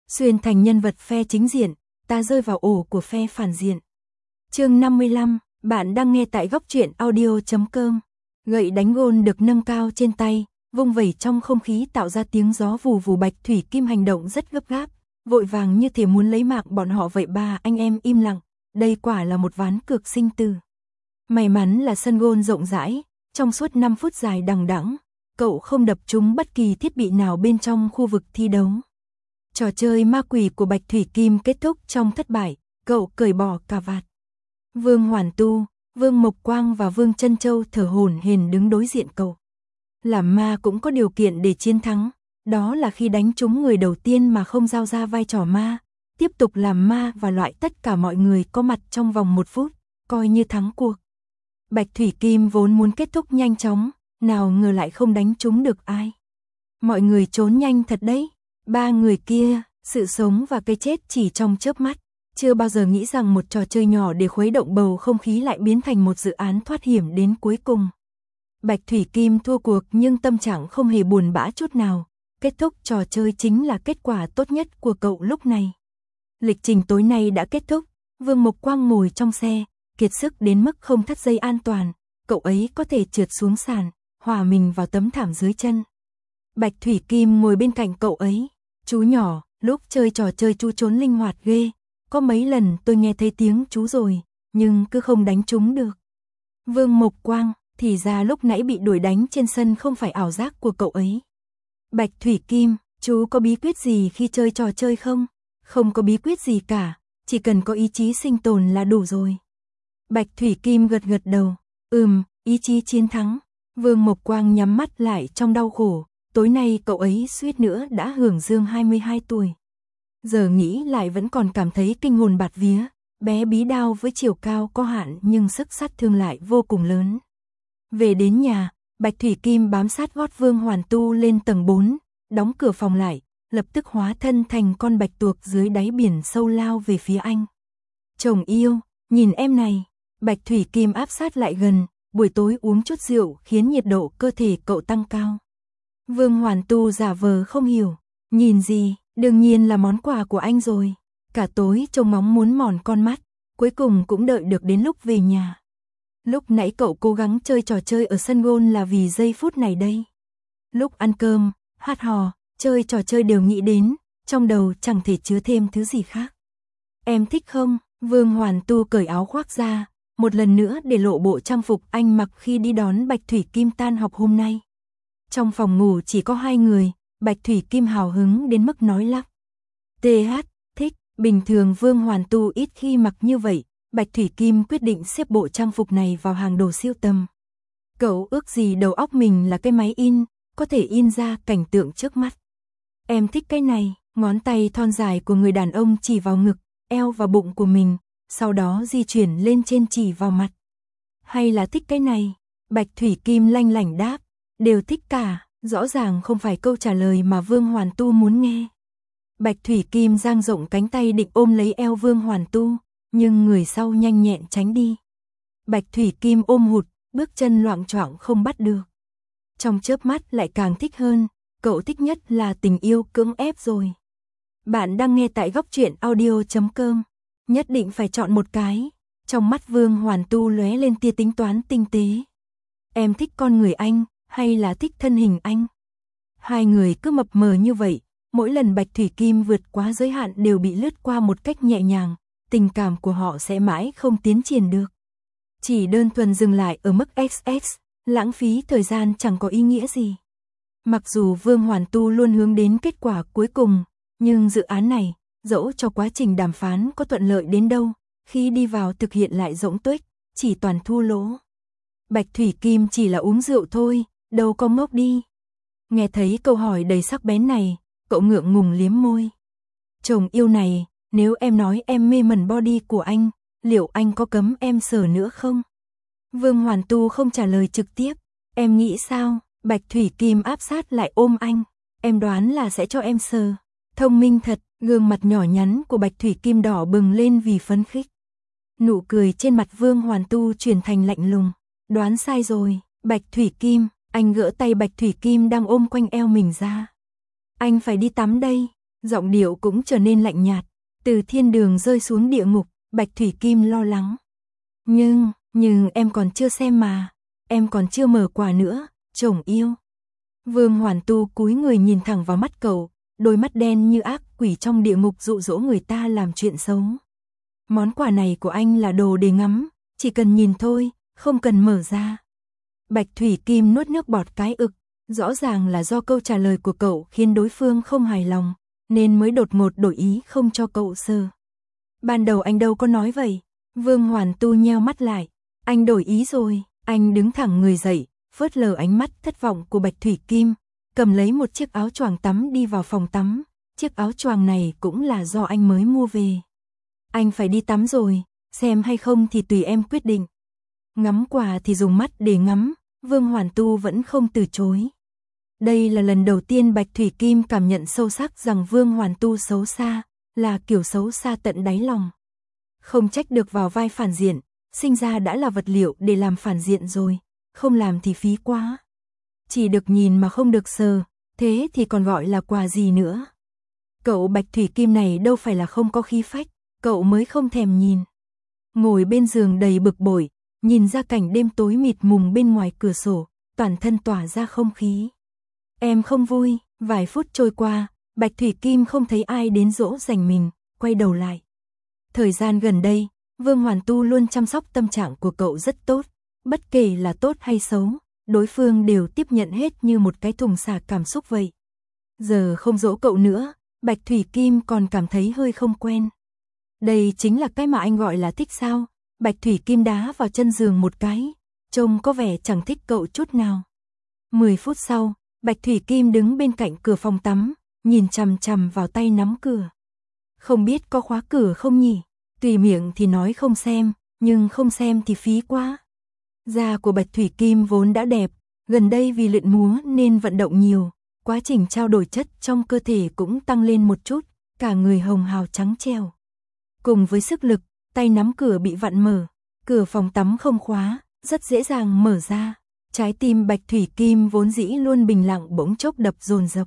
xuyên thành nhân vật phe chính diện, ta rơi vào ổ của phe phản diện. Chương 55, bạn đang nghe tại góc truyện audio.com. Gậy đánh gôn được nâng cao trên tay, vung vẩy trong không khí tạo ra tiếng gió vù vù. Bạch Thủy Kim hành động rất gấp gáp, vội vàng như thể muốn lấy mạng bọn họ vậy. Ba anh em im lặng, đây quả là một ván cược sinh tử. May mắn là sân gôn rộng rãi, trong suốt 5 phút dài đằng đẵng, cậu không đập trúng bất kỳ thiết bị nào bên trong khu vực thi đấu. Trò chơi ma quỷ của Bạch Thủy Kim kết thúc trong thất bại, cậu cởi bỏ cà vạt. Vương Hoàn Tu, Vương Mộc Quang và Vương Trân Châu thở hổn hển đứng đối diện cậu. Làm ma cũng có điều kiện để chiến thắng, đó là khi đánh trúng người đầu tiên mà không giao ra vai trò ma, tiếp tục làm ma và loại tất cả mọi người có mặt trong vòng 1 phút, coi như thắng cuộc. Bạch Thủy Kim vốn muốn kết thúc nhanh chóng, nào ngờ lại không đánh trúng được ai. Mọi người trốn nhanh thật đấy, 3 người kia, sự sống và cái chết chỉ trong chớp mắt. Chưa bao giờ nghĩ rằng một trò chơi nhỏ để khuấy động bầu không khí lại biến thành một dự án thoát hiểm đến cuối cùng. Bạch Thủy Kim thua cuộc nhưng tâm trạng không hề buồn bã chút nào. Kết thúc trò chơi chính là kết quả tốt nhất của cậu lúc này. Lịch trình tối nay đã kết thúc, Vương Mộc Quang ngồi trong xe, kiệt sức đến mức không thắt dây an toàn. Cậu ấy có thể trượt xuống sàn, hòa mình vào tấm thảm dưới chân. Bạch Thủy Kim ngồi bên cạnh cậu ấy. Chú nhỏ, lúc chơi trò chơi chú trốn linh hoạt ghê. Có mấy lần tôi nghe thấy tiếng chú rồi, nhưng cứ không đánh trúng được. Vương Mộc Quang, thì ra lúc nãy bị đuổi đánh trên sân không phải ảo giác của cậu ấy. Bạch Thủy Kim, chú có bí quyết gì khi chơi trò chơi không? Không có bí quyết gì cả, chỉ cần có ý chí sinh tồn là đủ rồi. Bạch Thủy Kim gật gật đầu, ý chí chiến thắng. Vương Mộc Quang nhắm mắt lại trong đau khổ, tối nay cậu ấy suýt nữa đã hưởng dương 22 tuổi. Giờ nghĩ lại vẫn còn cảm thấy kinh hồn bạt vía, bé bí đao với chiều cao có hạn nhưng sức sát thương lại vô cùng lớn. Về đến nhà, Bạch Thủy Kim bám sát gót Vương Hoàn Tu lên tầng 4, đóng cửa phòng lại, lập tức hóa thân thành con bạch tuộc dưới đáy biển sâu lao về phía anh. Chồng yêu, nhìn em này. Bạch Thủy Kim áp sát lại gần, buổi tối uống chút rượu khiến nhiệt độ cơ thể cậu tăng cao. Vương Hoàn Tu giả vờ không hiểu, nhìn gì, đương nhiên là món quà của anh rồi. Cả tối trông ngóng muốn mòn con mắt, cuối cùng cũng đợi được đến lúc về nhà. Lúc nãy cậu cố gắng chơi trò chơi ở sân gôn là vì giây phút này đây. Lúc ăn cơm, hát hò, chơi trò chơi đều nghĩ đến, trong đầu chẳng thể chứa thêm thứ gì khác. Em thích không? Vương Hoàn Tu cởi áo khoác ra, một lần nữa để lộ bộ trang phục anh mặc khi đi đón Bạch Thủy Kim tan học hôm nay. Trong phòng ngủ chỉ có 2 người, Bạch Thủy Kim hào hứng đến mức nói lắp. TH, thích, bình thường Vương Hoàn Tu ít khi mặc như vậy, Bạch Thủy Kim quyết định xếp bộ trang phục này vào hàng đồ siêu tầm. Cậu ước gì đầu óc mình là cái máy in, có thể in ra cảnh tượng trước mắt. Em thích cái này, ngón tay thon dài của người đàn ông chỉ vào ngực, eo và bụng của mình, sau đó di chuyển lên trên chỉ vào mặt. Hay là thích cái này? Bạch Thủy Kim lanh lảnh đáp, đều thích cả, rõ ràng không phải câu trả lời mà Vương Hoàn Tu muốn nghe. Bạch Thủy Kim dang rộng cánh tay định ôm lấy eo Vương Hoàn Tu, nhưng người sau nhanh nhẹn tránh đi. Bạch Thủy Kim ôm hụt, bước chân loạng choạng không bắt được. Trong chớp mắt lại càng thích hơn, cậu thích nhất là tình yêu cưỡng ép rồi. Bạn đang nghe tại góc truyện audio.com. Nhất định phải chọn một cái. Trong mắt Vương Hoàn Tu lóe lên tia tính toán tinh tế. Em thích con người anh, hay là thích thân hình anh? 2 người cứ mập mờ như vậy, mỗi lần Bạch Thủy Kim vượt quá giới hạn đều bị lướt qua một cách nhẹ nhàng, tình cảm của họ sẽ mãi không tiến triển được. Chỉ đơn thuần dừng lại ở mức XX, lãng phí thời gian chẳng có ý nghĩa gì. Mặc dù Vương Hoàn Tu luôn hướng đến kết quả cuối cùng, nhưng dự án này, dẫu cho quá trình đàm phán có thuận lợi đến đâu, khi đi vào thực hiện lại rỗng tuếch, chỉ toàn thua lỗ. Bạch Thủy Kim chỉ là uống rượu thôi, đâu có ngốc đi. Nghe thấy câu hỏi đầy sắc bén này, cậu ngượng ngùng liếm môi. Chồng yêu này, nếu em nói em mê mẩn body của anh, liệu anh có cấm em sờ nữa không? Vương Hoàn Tu không trả lời trực tiếp. Em nghĩ sao? Bạch Thủy Kim áp sát lại ôm anh. Em đoán là sẽ cho em sờ. Thông minh thật, gương mặt nhỏ nhắn của Bạch Thủy Kim đỏ bừng lên vì phấn khích. Nụ cười trên mặt Vương Hoàn Tu chuyển thành lạnh lùng. Đoán sai rồi, Bạch Thủy Kim. Anh gỡ tay Bạch Thủy Kim đang ôm quanh eo mình ra. Anh phải đi tắm đây. Giọng điệu cũng trở nên lạnh nhạt, từ thiên đường rơi xuống địa ngục, Bạch Thủy Kim lo lắng. Nhưng em còn chưa xem mà, em còn chưa mở quà nữa, chồng yêu. Vương Hoàn Tu cúi người nhìn thẳng vào mắt cậu, đôi mắt đen như ác quỷ trong địa ngục dụ dỗ người ta làm chuyện xấu. Món quà này của anh là đồ để ngắm, chỉ cần nhìn thôi, không cần mở ra. Bạch Thủy Kim nuốt nước bọt cái ực, rõ ràng là do câu trả lời của cậu khiến đối phương không hài lòng, nên mới đột ngột đổi ý không cho cậu sờ. Ban đầu anh đâu có nói vậy. Vương Hoàn Tu nheo mắt lại, anh đổi ý rồi. Anh đứng thẳng người dậy, phớt lờ ánh mắt thất vọng của Bạch Thủy Kim, cầm lấy một chiếc áo choàng tắm đi vào phòng tắm. Chiếc áo choàng này cũng là do anh mới mua về. Anh phải đi tắm rồi, xem hay không thì tùy em quyết định. Ngắm quà thì dùng mắt để ngắm, Vương Hoàn Tu vẫn không từ chối. Đây là lần đầu tiên Bạch Thủy Kim cảm nhận sâu sắc rằng Vương Hoàn Tu xấu xa, là kiểu xấu xa tận đáy lòng. Không trách được vào vai phản diện, sinh ra đã là vật liệu để làm phản diện rồi, không làm thì phí quá. Chỉ được nhìn mà không được sờ, thế thì còn gọi là quà gì nữa. Cậu Bạch Thủy Kim này đâu phải là không có khí phách, cậu mới không thèm nhìn. Ngồi bên giường đầy bực bội, nhìn ra cảnh đêm tối mịt mùng bên ngoài cửa sổ, toàn thân tỏa ra không khí. Em không vui, vài phút trôi qua, Bạch Thủy Kim không thấy ai đến dỗ dành mình, quay đầu lại. Thời gian gần đây, Vương Hoàn Tu luôn chăm sóc tâm trạng của cậu rất tốt, bất kể là tốt hay xấu, đối phương đều tiếp nhận hết như một cái thùng xả cảm xúc vậy. Giờ không dỗ cậu nữa, Bạch Thủy Kim còn cảm thấy hơi không quen. Đây chính là cái mà anh gọi là thích sao? Bạch Thủy Kim đá vào chân giường một cái, trông có vẻ chẳng thích cậu chút nào. 10 phút sau, Bạch Thủy Kim đứng bên cạnh cửa phòng tắm, nhìn chằm chằm vào tay nắm cửa. Không biết có khóa cửa không nhỉ? Tùy miệng thì nói không xem, nhưng không xem thì phí quá. Da của Bạch Thủy Kim vốn đã đẹp, gần đây vì luyện múa nên vận động nhiều, quá trình trao đổi chất trong cơ thể cũng tăng lên một chút, cả người hồng hào trắng trẻo. Cùng với sức lực, tay nắm cửa bị vặn mở, cửa phòng tắm không khóa, rất dễ dàng mở ra. Trái tim Bạch Thủy Kim vốn dĩ luôn bình lặng bỗng chốc đập dồn dập.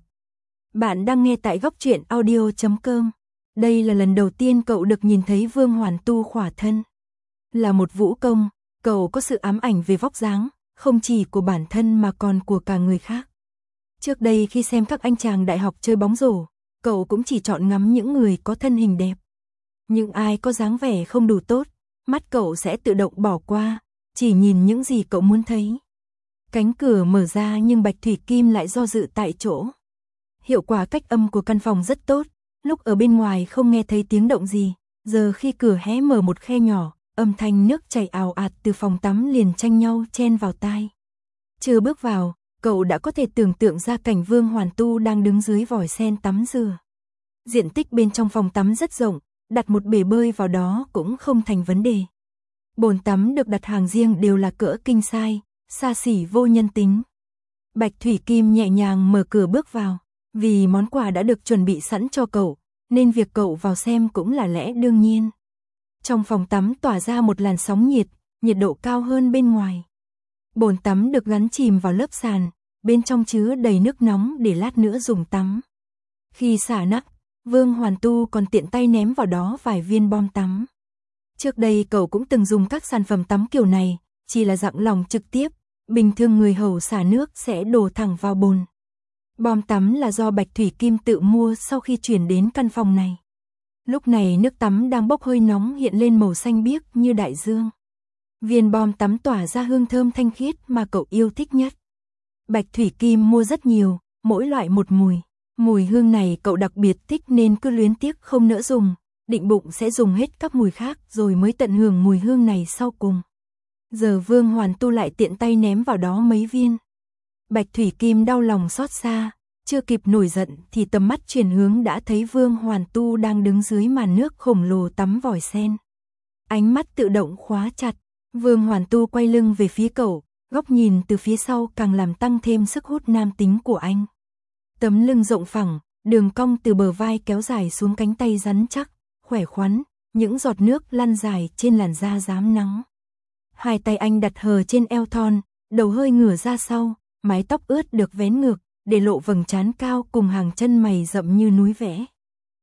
Bạn đang nghe tại Góc Truyện Audio.com. Đây là lần đầu tiên cậu được nhìn thấy Vương Hoàn Tu khỏa thân. Là một vũ công, cậu có sự ám ảnh về vóc dáng, không chỉ của bản thân mà còn của cả người khác. Trước đây khi xem các anh chàng đại học chơi bóng rổ, cậu cũng chỉ chọn ngắm những người có thân hình đẹp. Nhưng ai có dáng vẻ không đủ tốt, mắt cậu sẽ tự động bỏ qua, chỉ nhìn những gì cậu muốn thấy. Cánh cửa mở ra nhưng Bạch Thủy Kim lại do dự tại chỗ. Hiệu quả cách âm của căn phòng rất tốt, lúc ở bên ngoài không nghe thấy tiếng động gì, giờ khi cửa hé mở một khe nhỏ, âm thanh nước chảy ào ạt từ phòng tắm liền tranh nhau chen vào tai. Chưa bước vào, cậu đã có thể tưởng tượng ra cảnh Vương Hoàn Tu đang đứng dưới vòi sen tắm rửa. Diện tích bên trong phòng tắm rất rộng, đặt một bể bơi vào đó cũng không thành vấn đề. Bồn tắm được đặt hàng riêng đều là cỡ king size, xa xỉ vô nhân tính. Bạch Thủy Kim nhẹ nhàng mở cửa bước vào, vì món quà đã được chuẩn bị sẵn cho cậu, nên việc cậu vào xem cũng là lẽ đương nhiên. Trong phòng tắm tỏa ra một làn sóng nhiệt, nhiệt độ cao hơn bên ngoài. Bồn tắm được gắn chìm vào lớp sàn, bên trong chứa đầy nước nóng để lát nữa dùng tắm. Khi xả nắp, Vương Hoàn Tu còn tiện tay ném vào đó vài viên bom tắm. Trước đây cậu cũng từng dùng các sản phẩm tắm kiểu này, chỉ là dạng lỏng trực tiếp, bình thường người hầu xả nước sẽ đổ thẳng vào bồn. Bom tắm là do Bạch Thủy Kim tự mua sau khi chuyển đến căn phòng này. Lúc này nước tắm đang bốc hơi nóng hiện lên màu xanh biếc như đại dương. Viên bom tắm tỏa ra hương thơm thanh khiết mà cậu yêu thích nhất. Bạch Thủy Kim mua rất nhiều, mỗi loại một mùi. Mùi hương này cậu đặc biệt thích nên cứ luyến tiếc không nỡ dùng, định bụng sẽ dùng hết các mùi khác rồi mới tận hưởng mùi hương này sau cùng. Giờ Vương Hoàn Tu lại tiện tay ném vào đó mấy viên. Bạch Thủy Kim đau lòng xót xa, chưa kịp nổi giận thì tầm mắt chuyển hướng đã thấy Vương Hoàn Tu đang đứng dưới màn nước khổng lồ tắm vòi sen. Ánh mắt tự động khóa chặt, Vương Hoàn Tu quay lưng về phía cậu, góc nhìn từ phía sau càng làm tăng thêm sức hút nam tính của anh. Tấm lưng rộng phẳng, đường cong từ bờ vai kéo dài xuống cánh tay rắn chắc, khỏe khoắn, những giọt nước lăn dài trên làn da rám nắng. Hai tay anh đặt hờ trên eo thon, đầu hơi ngửa ra sau, mái tóc ướt được vén ngược, để lộ vầng trán cao cùng hàng chân mày rậm như núi vẽ.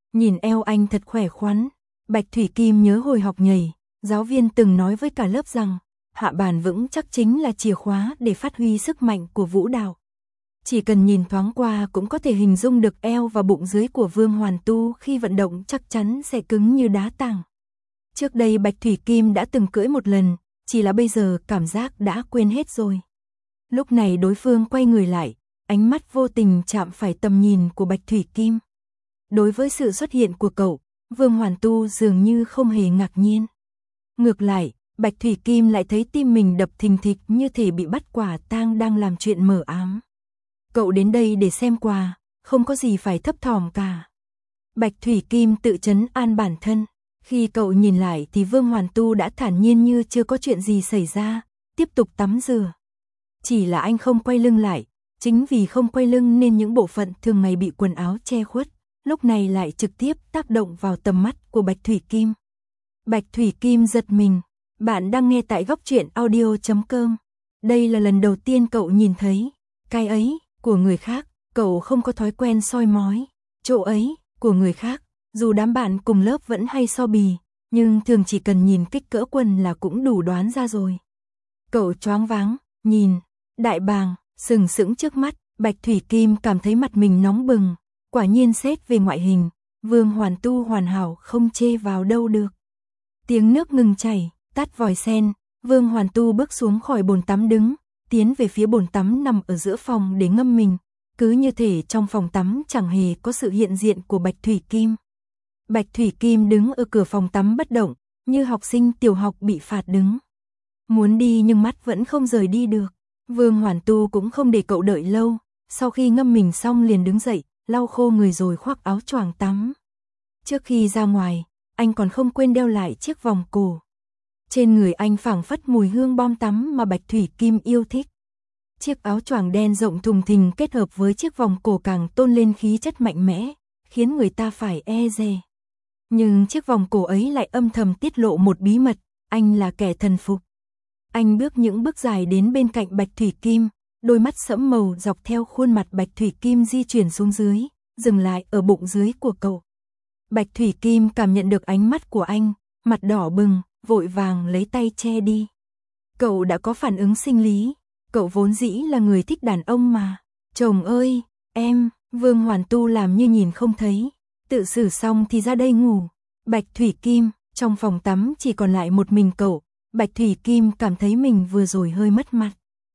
Nhìn eo anh thật khỏe khoắn. Bạch Thủy Kim nhớ hồi học nhảy, giáo viên từng nói với cả lớp rằng, hạ bàn vững chắc chính là chìa khóa để phát huy sức mạnh của vũ đạo. Chỉ cần nhìn thoáng qua cũng có thể hình dung được eo và bụng dưới của Vương Hoàn Tu khi vận động chắc chắn sẽ cứng như đá tảng. Trước đây Bạch Thủy Kim đã từng cưỡi một lần, chỉ là bây giờ cảm giác đã quên hết rồi. Lúc này đối phương quay người lại, ánh mắt vô tình chạm phải tầm nhìn của Bạch Thủy Kim. Đối với sự xuất hiện của cậu, Vương Hoàn Tu dường như không hề ngạc nhiên. Ngược lại, Bạch Thủy Kim lại thấy tim mình đập thình thịch như thể bị bắt quả tang đang làm chuyện mờ ám. Cậu đến đây để xem quà, không có gì phải thấp thỏm cả. Bạch Thủy Kim tự trấn an bản thân. Khi cậu nhìn lại thì Vương Hoàn Tu đã thản nhiên như chưa có chuyện gì xảy ra, tiếp tục tắm rửa. Chỉ là anh không quay lưng lại, chính vì không quay lưng nên những bộ phận thường ngày bị quần áo che khuất, lúc này lại trực tiếp tác động vào tầm mắt của Bạch Thủy Kim. Bạch Thủy Kim giật mình. Bạn đang nghe tại Góc Truyện Audio.com. Đây là lần đầu tiên cậu nhìn thấy cái ấy của người khác, cậu không có thói quen soi mói chỗ ấy của người khác, dù đám bạn cùng lớp vẫn hay so bì, nhưng thường chỉ cần nhìn kích cỡ quần là cũng đủ đoán ra rồi. Cậu choáng váng, nhìn đại bàng sừng sững trước mắt, Bạch Thủy Kim cảm thấy mặt mình nóng bừng, quả nhiên xét về ngoại hình, Vương Hoàn Tu hoàn hảo không chê vào đâu được. Tiếng nước ngừng chảy, tắt vòi sen, Vương Hoàn Tu bước xuống khỏi bồn tắm đứng, tiến về phía bồn tắm nằm ở giữa phòng để ngâm mình, cứ như thể trong phòng tắm chẳng hề có sự hiện diện của Bạch Thủy Kim. Bạch Thủy Kim đứng ở cửa phòng tắm bất động, như học sinh tiểu học bị phạt đứng. Muốn đi nhưng mắt vẫn không rời đi được. Vương Hoàn Tu cũng không để cậu đợi lâu, sau khi ngâm mình xong liền đứng dậy, lau khô người rồi khoác áo choàng tắm. Trước khi ra ngoài, anh còn không quên đeo lại chiếc vòng cổ. Trên người anh phảng phất mùi hương bom tắm mà Bạch Thủy Kim yêu thích. Chiếc áo choàng đen rộng thùng thình kết hợp với chiếc vòng cổ càng tôn lên khí chất mạnh mẽ, khiến người ta phải e dè. Nhưng chiếc vòng cổ ấy lại âm thầm tiết lộ một bí mật, anh là kẻ thần phục. Anh bước những bước dài đến bên cạnh Bạch Thủy Kim, đôi mắt sẫm màu dọc theo khuôn mặt Bạch Thủy Kim di chuyển xuống dưới, dừng lại ở bụng dưới của cậu. Bạch Thủy Kim cảm nhận được ánh mắt của anh, mặt đỏ bừng, vội vàng lấy tay che đi. Cậu đã có phản ứng sinh lý, cậu vốn dĩ là người thích đàn ông mà. Chồng ơi, em, Vương Hoàn Tu làm như nhìn không thấy, tự xử xong thì ra đây ngủ. Bạch Thủy Kim, trong phòng tắm chỉ còn lại một mình cậu, Bạch Thủy Kim cảm thấy mình vừa rồi hơi mất mặt.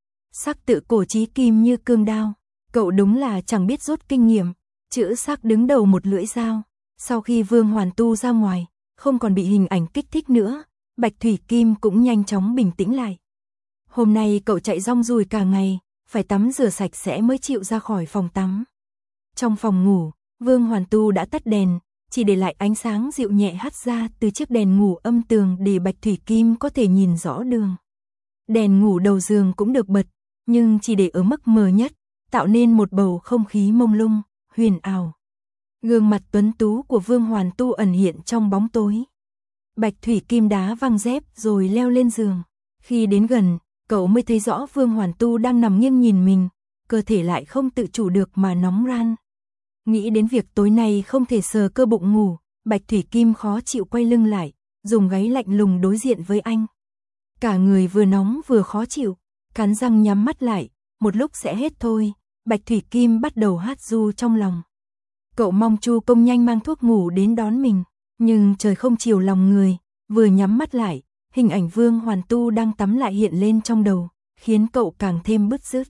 Sắc tự cổ chí kim như cương đao, cậu đúng là chẳng biết rút kinh nghiệm, chữ sắc đứng đầu một lưỡi dao. Sau khi Vương Hoàn Tu ra ngoài, không còn bị hình ảnh kích thích nữa, Bạch Thủy Kim cũng nhanh chóng bình tĩnh lại. Hôm nay cậu chạy rong ruổi cả ngày, phải tắm rửa sạch sẽ mới chịu ra khỏi phòng tắm. Trong phòng ngủ, Vương Hoàn Tu đã tắt đèn, chỉ để lại ánh sáng dịu nhẹ hắt ra từ chiếc đèn ngủ âm tường để Bạch Thủy Kim có thể nhìn rõ đường. Đèn ngủ đầu giường cũng được bật, nhưng chỉ để ở mức mờ nhất, tạo nên một bầu không khí mông lung, huyền ảo. Gương mặt tuấn tú của Vương Hoàn Tu ẩn hiện trong bóng tối. Bạch Thủy Kim đá văng dép rồi leo lên giường. Khi đến gần, cậu mới thấy rõ Vương Hoàn Tu đang nằm nghiêng nhìn mình, cơ thể lại không tự chủ được mà nóng ran. Nghĩ đến việc tối nay không thể sờ cơ bụng ngủ, Bạch Thủy Kim khó chịu quay lưng lại, dùng gáy lạnh lùng đối diện với anh. Cả người vừa nóng vừa khó chịu, cắn răng nhắm mắt lại, một lúc sẽ hết thôi. Bạch Thủy Kim bắt đầu hát ru trong lòng. Cậu mong Chu Công nhanh mang thuốc ngủ đến đón mình, nhưng trời không chiều lòng người, vừa nhắm mắt lại, hình ảnh Vương Hoàn Tu đang tắm lại hiện lên trong đầu, khiến cậu càng thêm bứt rứt.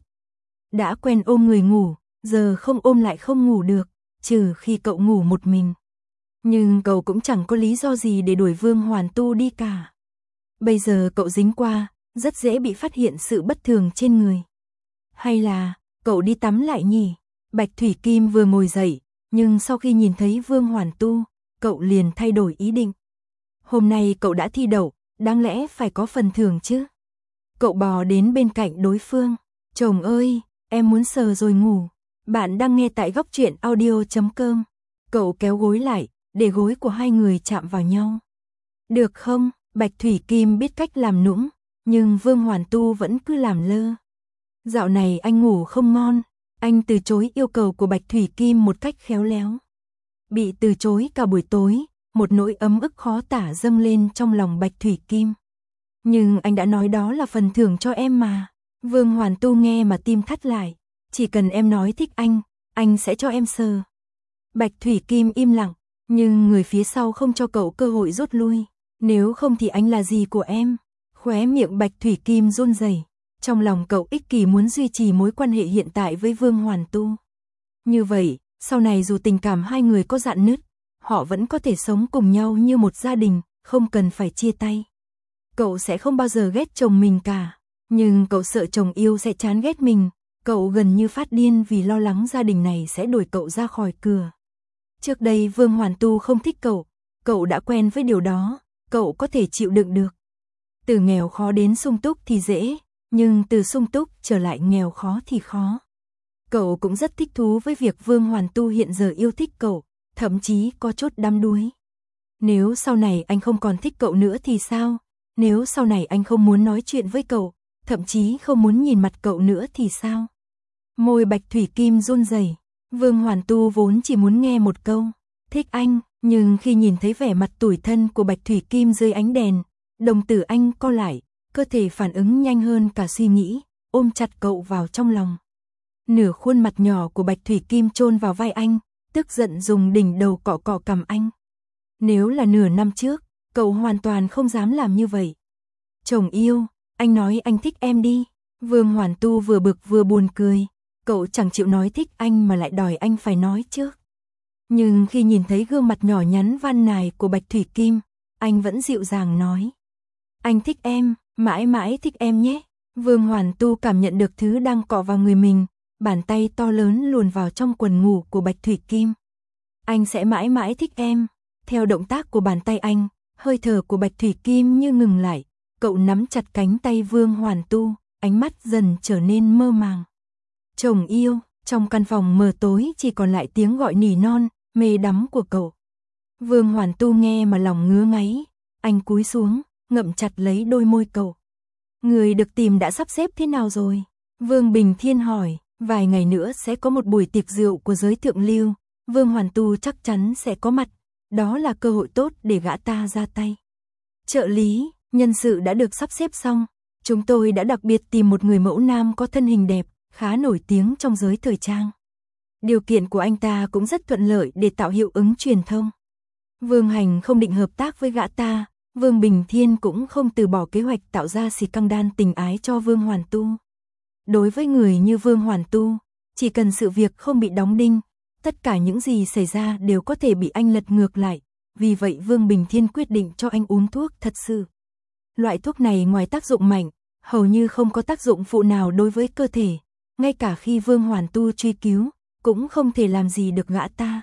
Đã quen ôm người ngủ, giờ không ôm lại không ngủ được, trừ khi cậu ngủ một mình. Nhưng cậu cũng chẳng có lý do gì để đuổi Vương Hoàn Tu đi cả. Bây giờ cậu dính qua, rất dễ bị phát hiện sự bất thường trên người. Hay là, cậu đi tắm lại nhỉ? Bạch Thủy Kim vừa ngồi dậy, nhưng sau khi nhìn thấy Vương Hoàn Tu, cậu liền thay đổi ý định. Hôm nay cậu đã thi đậu, đáng lẽ phải có phần thưởng chứ. Cậu bò đến bên cạnh đối phương. Chồng ơi, em muốn sờ rồi ngủ. Bạn đang nghe tại Góc Truyện Audio.com. Cậu kéo gối lại, để gối của hai người chạm vào nhau. Được không? Bạch Thủy Kim biết cách làm nũng, nhưng Vương Hoàn Tu vẫn cứ làm lơ. Dạo này anh ngủ không ngon, anh từ chối yêu cầu của Bạch Thủy Kim một cách khéo léo. Bị từ chối cả buổi tối, một nỗi ấm ức khó tả dâng lên trong lòng Bạch Thủy Kim. Nhưng anh đã nói đó là phần thưởng cho em mà. Vương Hoàn Tu nghe mà tim thắt lại. Chỉ cần em nói thích anh sẽ cho em sờ. Bạch Thủy Kim im lặng, nhưng người phía sau không cho cậu cơ hội rút lui. Nếu không thì anh là gì của em? Khóe miệng Bạch Thủy Kim run rẩy. Trong lòng cậu ích kỷ muốn duy trì mối quan hệ hiện tại với Vương Hoàn Tu. Như vậy, sau này dù tình cảm hai người có rạn nứt, họ vẫn có thể sống cùng nhau như một gia đình, không cần phải chia tay. Cậu sẽ không bao giờ ghét chồng mình cả, nhưng cậu sợ chồng yêu sẽ chán ghét mình. Cậu gần như phát điên vì lo lắng gia đình này sẽ đuổi cậu ra khỏi cửa. Trước đây Vương Hoàn Tu không thích cậu đã quen với điều đó, cậu có thể chịu đựng được. Từ nghèo khó đến sung túc thì dễ, nhưng từ sung túc trở lại nghèo khó thì khó. Cậu cũng rất thích thú với việc Vương Hoàn Tu hiện giờ yêu thích cậu, thậm chí có chút đắm đuối. Nếu sau này anh không còn thích cậu nữa thì sao? Nếu sau này anh không muốn nói chuyện với cậu, thậm chí không muốn nhìn mặt cậu nữa thì sao? Môi Bạch Thủy Kim run rẩy. Vương Hoàn Tu vốn chỉ muốn nghe một câu, thích anh, nhưng khi nhìn thấy vẻ mặt tủi thân của Bạch Thủy Kim dưới ánh đèn, đồng tử anh co lại, cơ thể phản ứng nhanh hơn cả suy nghĩ, ôm chặt cậu vào trong lòng. Nửa khuôn mặt nhỏ của Bạch Thủy Kim chôn vào vai anh, tức giận dùng đỉnh đầu cọ cọ cằm anh. Nếu là nửa năm trước, cậu hoàn toàn không dám làm như vậy. Chồng yêu, anh nói anh thích em đi. Vương Hoàn Tu vừa bực vừa buồn cười. Cậu chẳng chịu nói thích anh mà lại đòi anh phải nói trước. Nhưng khi nhìn thấy gương mặt nhỏ nhắn van nài của Bạch Thủy Kim, anh vẫn dịu dàng nói. Anh thích em, mãi mãi thích em nhé. Vương Hoàn Tu cảm nhận được thứ đang cọ vào người mình, bàn tay to lớn luồn vào trong quần ngủ của Bạch Thủy Kim. Anh sẽ mãi mãi thích em. Theo động tác của bàn tay anh, hơi thở của Bạch Thủy Kim như ngừng lại. Cậu nắm chặt cánh tay Vương Hoàn Tu, ánh mắt dần trở nên mơ màng. Chồng yêu, trong căn phòng mờ tối chỉ còn lại tiếng gọi nỉ non, mê đắm của cậu. Vương Hoàn Tu nghe mà lòng ngứa ngáy, anh cúi xuống, ngậm chặt lấy đôi môi cậu. Người được tìm đã sắp xếp thế nào rồi? Vương Bình Thiên hỏi, vài ngày nữa sẽ có một buổi tiệc rượu của giới thượng lưu, Vương Hoàn Tu chắc chắn sẽ có mặt, đó là cơ hội tốt để gã ta ra tay. Trợ lý, nhân sự đã được sắp xếp xong, chúng tôi đã đặc biệt tìm một người mẫu nam có thân hình đẹp, khá nổi tiếng trong giới thời trang. Điều kiện của anh ta cũng rất thuận lợi để tạo hiệu ứng truyền thông. Vương Hành không định hợp tác với gã ta, Vương Bình Thiên cũng không từ bỏ kế hoạch tạo ra scandal tình ái cho Vương Hoàn Tu. Đối với người như Vương Hoàn Tu, chỉ cần sự việc không bị đóng đinh, tất cả những gì xảy ra đều có thể bị anh lật ngược lại. Vì vậy Vương Bình Thiên quyết định cho anh uống thuốc thật sự. Loại thuốc này ngoài tác dụng mạnh, hầu như không có tác dụng phụ nào đối với cơ thể. Ngay cả khi Vương Hoàn Tu truy cứu, cũng không thể làm gì được gã ta.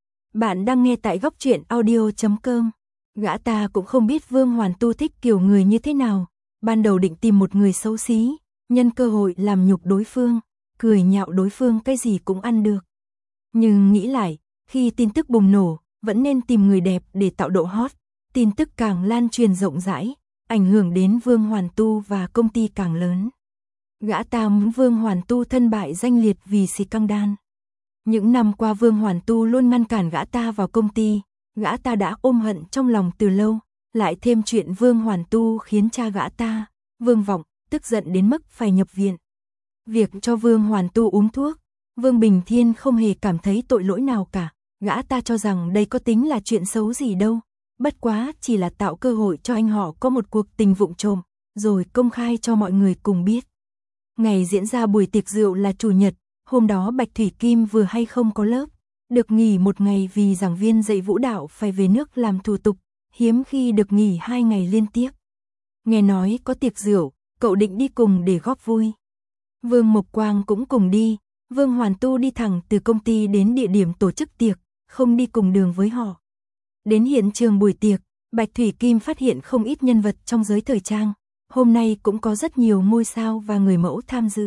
Bạn đang nghe tại góc truyện audio.com. Gã ta cũng không biết Vương Hoàn Tu thích kiểu người như thế nào. Ban đầu định tìm một người xấu xí, nhân cơ hội làm nhục đối phương, cười nhạo đối phương cái gì cũng ăn được. Nhưng nghĩ lại, khi tin tức bùng nổ, vẫn nên tìm người đẹp để tạo độ hot. Tin tức càng lan truyền rộng rãi, ảnh hưởng đến Vương Hoàn Tu và công ty càng lớn. Gã ta muốn Vương Hoàn Tu thân bại danh liệt vì scandal. Những năm qua Vương Hoàn Tu luôn ngăn cản gã ta vào công ty, gã ta đã ôm hận trong lòng từ lâu, lại thêm chuyện Vương Hoàn Tu khiến cha gã ta, Vương Vọng, tức giận đến mức phải nhập viện. Việc cho Vương Hoàn Tu uống thuốc, Vương Bình Thiên không hề cảm thấy tội lỗi nào cả, gã ta cho rằng đây có tính là chuyện xấu gì đâu, bất quá chỉ là tạo cơ hội cho anh họ có một cuộc tình vụng trộm, rồi công khai cho mọi người cùng biết. Ngày diễn ra buổi tiệc rượu là Chủ nhật, hôm đó Bạch Thủy Kim vừa hay không có lớp, được nghỉ một ngày vì giảng viên dạy vũ đạo phải về nước làm thủ tục, hiếm khi được nghỉ 2 ngày liên tiếp. Nghe nói có tiệc rượu, cậu định đi cùng để góp vui. Vương Mộc Quang cũng cùng đi, Vương Hoàn Tu đi thẳng từ công ty đến địa điểm tổ chức tiệc, không đi cùng đường với họ. Đến hiện trường buổi tiệc, Bạch Thủy Kim phát hiện không ít nhân vật trong giới thời trang, hôm nay cũng có rất nhiều ngôi sao và người mẫu tham dự.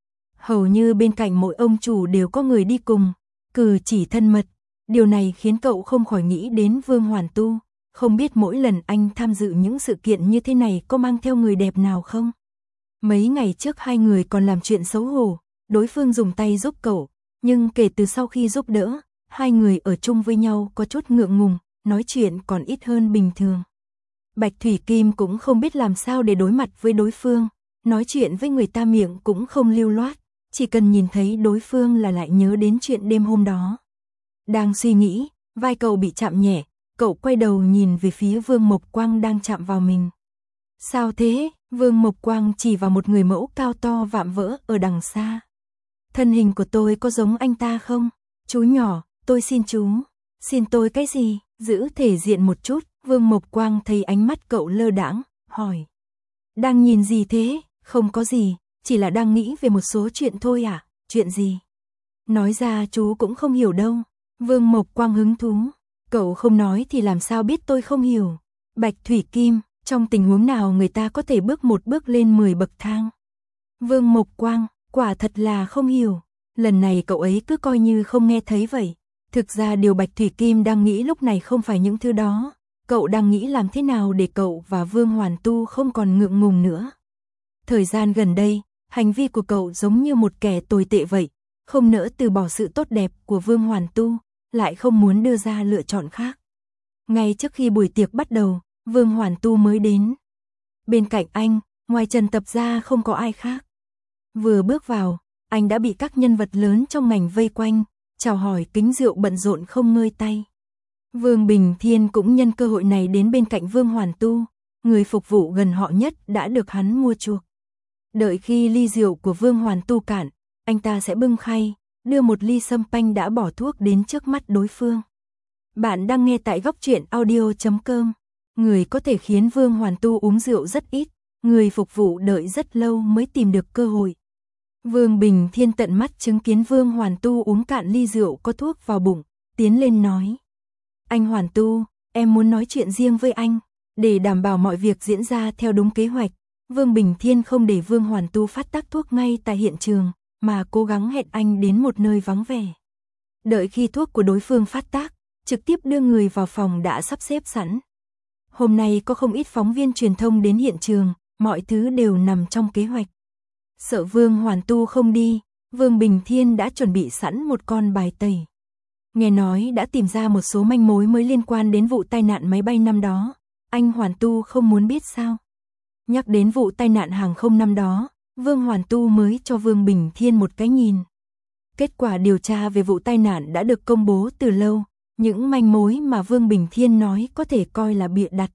Hầu như bên cạnh mỗi ông chủ đều có người đi cùng, cử chỉ thân mật, điều này khiến cậu không khỏi nghĩ đến Vương Hoàn Tu, không biết mỗi lần anh tham dự những sự kiện như thế này có mang theo người đẹp nào không? Mấy ngày trước hai người còn làm chuyện xấu hổ, đối phương dùng tay giúp cậu, nhưng kể từ sau khi giúp đỡ, hai người ở chung với nhau có chút ngượng ngùng, nói chuyện còn ít hơn bình thường. Bạch Thủy Kim cũng không biết làm sao để đối mặt với đối phương, nói chuyện với người ta miệng cũng không lưu loát, chỉ cần nhìn thấy đối phương là lại nhớ đến chuyện đêm hôm đó. Đang suy nghĩ, vai cậu bị chạm nhẹ, cậu quay đầu nhìn về phía Vương Mộc Quang đang chạm vào mình. Sao thế? Vương Mộc Quang chỉ vào một người mẫu cao to vạm vỡ ở đằng xa. Thân hình của tôi có giống anh ta không? Chú nhỏ, tôi xin chú. Xin tôi cái gì? Giữ thể diện một chút. Vương Mộc Quang thấy ánh mắt cậu lơ đãng, hỏi. Đang nhìn gì thế? Không có gì, chỉ là đang nghĩ về một số chuyện thôi à? Chuyện gì? Nói ra chú cũng không hiểu đâu. Vương Mộc Quang hứng thú. Cậu không nói thì làm sao biết tôi không hiểu. Bạch Thủy Kim, trong tình huống nào người ta có thể bước một bước lên 10 bậc thang? Vương Mộc Quang, quả thật là không hiểu. Lần này cậu ấy cứ coi như không nghe thấy vậy. Thực ra điều Bạch Thủy Kim đang nghĩ lúc này không phải những thứ đó. Cậu đang nghĩ làm thế nào để cậu và Vương Hoàn Tu không còn ngượng ngùng nữa. Thời gian gần đây, hành vi của cậu giống như một kẻ tồi tệ vậy, không nỡ từ bỏ sự tốt đẹp của Vương Hoàn Tu, lại không muốn đưa ra lựa chọn khác. Ngay trước khi buổi tiệc bắt đầu, Vương Hoàn Tu mới đến. Bên cạnh anh, ngoài Trần Tập ra không có ai khác. Vừa bước vào, anh đã bị các nhân vật lớn trong ngành vây quanh, chào hỏi kính rượu bận rộn không ngơi tay. Vương Bình Thiên cũng nhân cơ hội này đến bên cạnh Vương Hoàn Tu, người phục vụ gần họ nhất đã được hắn mua chuộc. Đợi khi ly rượu của Vương Hoàn Tu cạn, anh ta sẽ bưng khay, đưa một ly sâm panh đã bỏ thuốc đến trước mắt đối phương. Bạn đang nghe tại góc truyện audio.com. Người có thể khiến Vương Hoàn Tu uống rượu rất ít, người phục vụ đợi rất lâu mới tìm được cơ hội. Vương Bình Thiên tận mắt chứng kiến Vương Hoàn Tu uống cạn ly rượu có thuốc vào bụng, tiến lên nói. Anh Hoàn Tu, em muốn nói chuyện riêng với anh, để đảm bảo mọi việc diễn ra theo đúng kế hoạch. Vương Bình Thiên không để Vương Hoàn Tu phát tác thuốc ngay tại hiện trường, mà cố gắng hẹn anh đến một nơi vắng vẻ. Đợi khi thuốc của đối phương phát tác, trực tiếp đưa người vào phòng đã sắp xếp sẵn. Hôm nay có không ít phóng viên truyền thông đến hiện trường, mọi thứ đều nằm trong kế hoạch. Sợ Vương Hoàn Tu không đi, Vương Bình Thiên đã chuẩn bị sẵn một con bài tẩy. Nghe nói đã tìm ra một số manh mối mới liên quan đến vụ tai nạn máy bay năm đó. Anh Hoàn Tu không muốn biết sao? Nhắc đến vụ tai nạn hàng không năm đó, Vương Hoàn Tu mới cho Vương Bình Thiên một cái nhìn. Kết quả điều tra về vụ tai nạn đã được công bố từ lâu, những manh mối mà Vương Bình Thiên nói có thể coi là bịa đặt.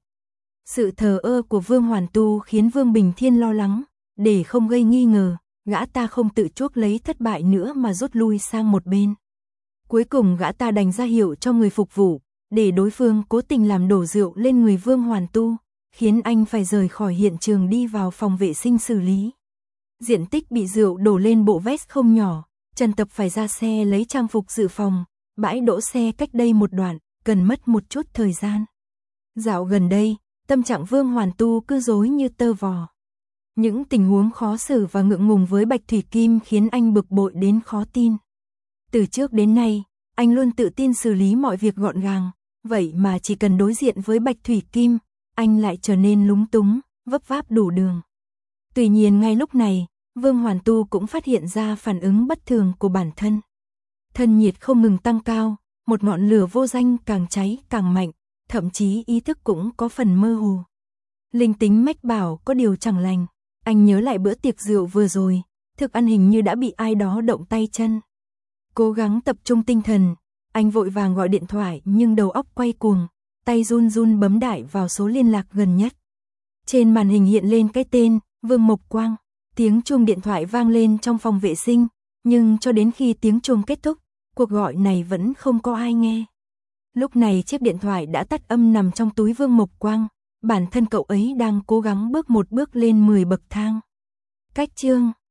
Sự thờ ơ của Vương Hoàn Tu khiến Vương Bình Thiên lo lắng, để không gây nghi ngờ, gã ta không tự chuốc lấy thất bại nữa mà rút lui sang một bên. Cuối cùng gã ta đành ra hiệu cho người phục vụ, để đối phương cố tình làm đổ rượu lên người Vương Hoàn Tu, khiến anh phải rời khỏi hiện trường đi vào phòng vệ sinh xử lý. Diện tích bị rượu đổ lên bộ vest không nhỏ, Trần Tập phải ra xe lấy trang phục dự phòng, bãi đỗ xe cách đây một đoạn, cần mất một chút thời gian. Dạo gần đây, tâm trạng Vương Hoàn Tu cứ rối như tơ vò. Những tình huống khó xử và ngượng ngùng với Bạch Thủy Kim khiến anh bực bội đến khó tin. Từ trước đến nay, anh luôn tự tin xử lý mọi việc gọn gàng, vậy mà chỉ cần đối diện với Bạch Thủy Kim, anh lại trở nên lúng túng, vấp váp đủ đường. Tuy nhiên ngay lúc này, Vương Hoàn Tu cũng phát hiện ra phản ứng bất thường của bản thân. Thân nhiệt không ngừng tăng cao, một ngọn lửa vô danh càng cháy càng mạnh, thậm chí ý thức cũng có phần mơ hồ. Linh tính mách bảo có điều chẳng lành, anh nhớ lại bữa tiệc rượu vừa rồi, thức ăn hình như đã bị ai đó động tay chân. Cố gắng tập trung tinh thần, anh vội vàng gọi điện thoại nhưng đầu óc quay cuồng, tay run run bấm đại vào số liên lạc gần nhất. Trên màn hình hiện lên cái tên, Vương Mộc Quang, tiếng chuông điện thoại vang lên trong phòng vệ sinh, nhưng cho đến khi tiếng chuông kết thúc, cuộc gọi này vẫn không có ai nghe. Lúc này chiếc điện thoại đã tắt âm nằm trong túi Vương Mộc Quang, bản thân cậu ấy đang cố gắng bước một bước lên 10 bậc thang. Cách chương